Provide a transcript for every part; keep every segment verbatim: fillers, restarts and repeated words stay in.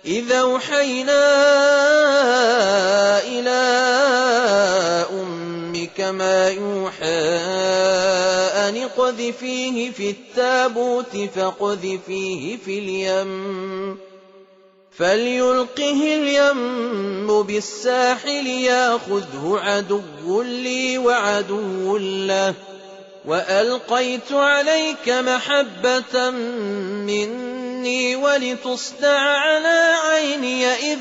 إِذْ أَوْحَيْنَا إِلَىٰ أُمِّكَ مَا يُوحَىٰ أَنِ اقْذِفِيهِ فِي التَّابُوتِ فَاقْذِفِيهِ فِي الْيَمِّ فَلْيُلْقِهِ الْيَمُّ بِالسَّاحِلِ يَأْخُذْهُ عَدُوٌّ لِّي وَعَدُوٌّ لَّهُ وَأَلْقَيْتُ عَلَيْكَ مَحَبَّةً مِّنِّي وَلِتُصْنَعَ عَلَىٰ عَيْنِي إِذْ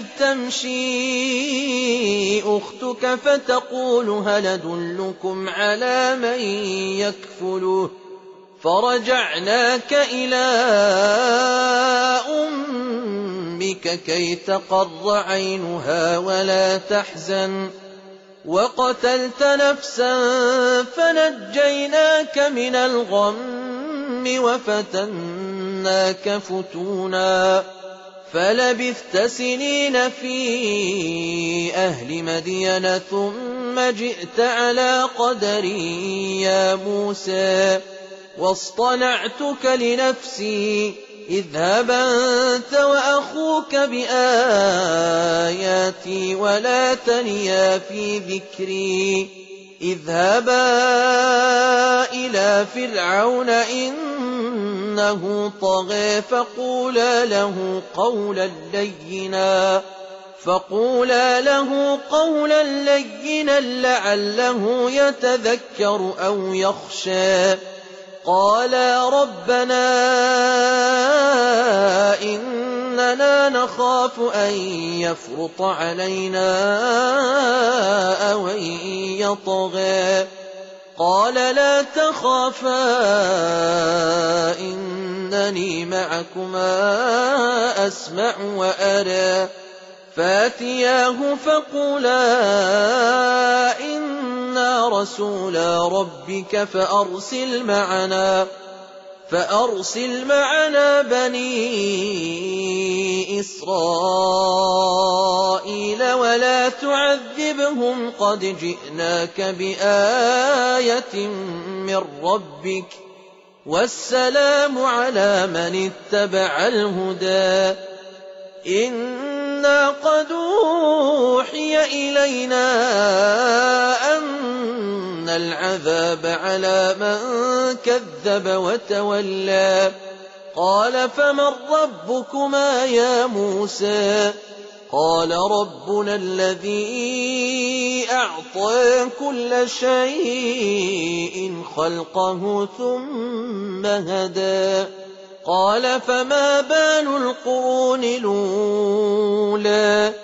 تَمْشِي أُخْتُكَ فَتَقُولُ هَلْ أَدُلُّكُمْ عَلَىٰ مَن يَكْفُلُهُ فَرَجَعْنَاكَ إِلَىٰ أُمِّكَ كَيْ تَقَرَّ عَيْنُهَا وَلَا تَحْزَنَ وَقَتَلْتَ نَفْسًا فَنَجَّيْنَاكَ مِنَ الْغَمِّ وَفَتَنَّاكَ فُتُونًا فَلَبِثْتَ سِنِينَ فِي أَهْلِ مَدْيَنَ ثُمَّ جِئْتَ عَلَىٰ قَدَرٍ يَا مُوسَىٰ وَاصْطَنَعْتُكَ لِنَفْسِي اذْهَبْ أَنتَ وَأَخُوكَ بِآيَاتِي وَلَا تَنِيَا فِي ذِكْرِي اذْهَبَا إِلَىٰ فِرْعَوْنَ إِنَّهُ طَغَىٰ فَقُولَا لَهُ قَوْلًا لَّيِّنًا فَقُولَا لَهُ قَوْلًا لَّيِّنًا لَّعَلَّهُ يَتَذَكَّرُ أَوْ يَخْشَىٰ قَالَا رَبَّنَا إِنَّنَا نَخَافُ أَن يَفْرُطَ عَلَيْنَا أَوْ أَن يَطْغَىٰ قَالَ لَا تَخَافَا إِنَّنِي مَعَكُمَا أَسْمَعُ وَأَرَىٰ فَأْتِيَاهُ فَقُولَا إِنَّا رَسُولَا رَبِّكَ فَأَرْسِلْ مَعَنَا فَأَرْسِلْ مَعَنَا بَنِي إِسْرَائِيلَ وَلَا تُعَذِّبْهُمْ قَدْ جِئْنَاكَ بِآيَةٍ مِّن رَّبِّكَ وَالسَّلَامُ عَلَىٰ مَنِ اتَّبَعَ الْهُدَىٰ إِنَّا قَدْ أُوحِيَ إِلَيْنَا أَنَّ الْعَذَابَ عَلَىٰ مَن كَذَّبَ وَتَوَلَّىٰ قَالَ فَمَن رَّبُّكُمَا يَا مُوسَىٰ قَالَ رَبُّنَا الَّذِي أَعْطَىٰ كُلَّ شَيْءٍ خَلْقَهُ ثُمَّ هَدَىٰ قَالَ فَمَا بَالُ الْقُرُونِ الْأُولَىٰ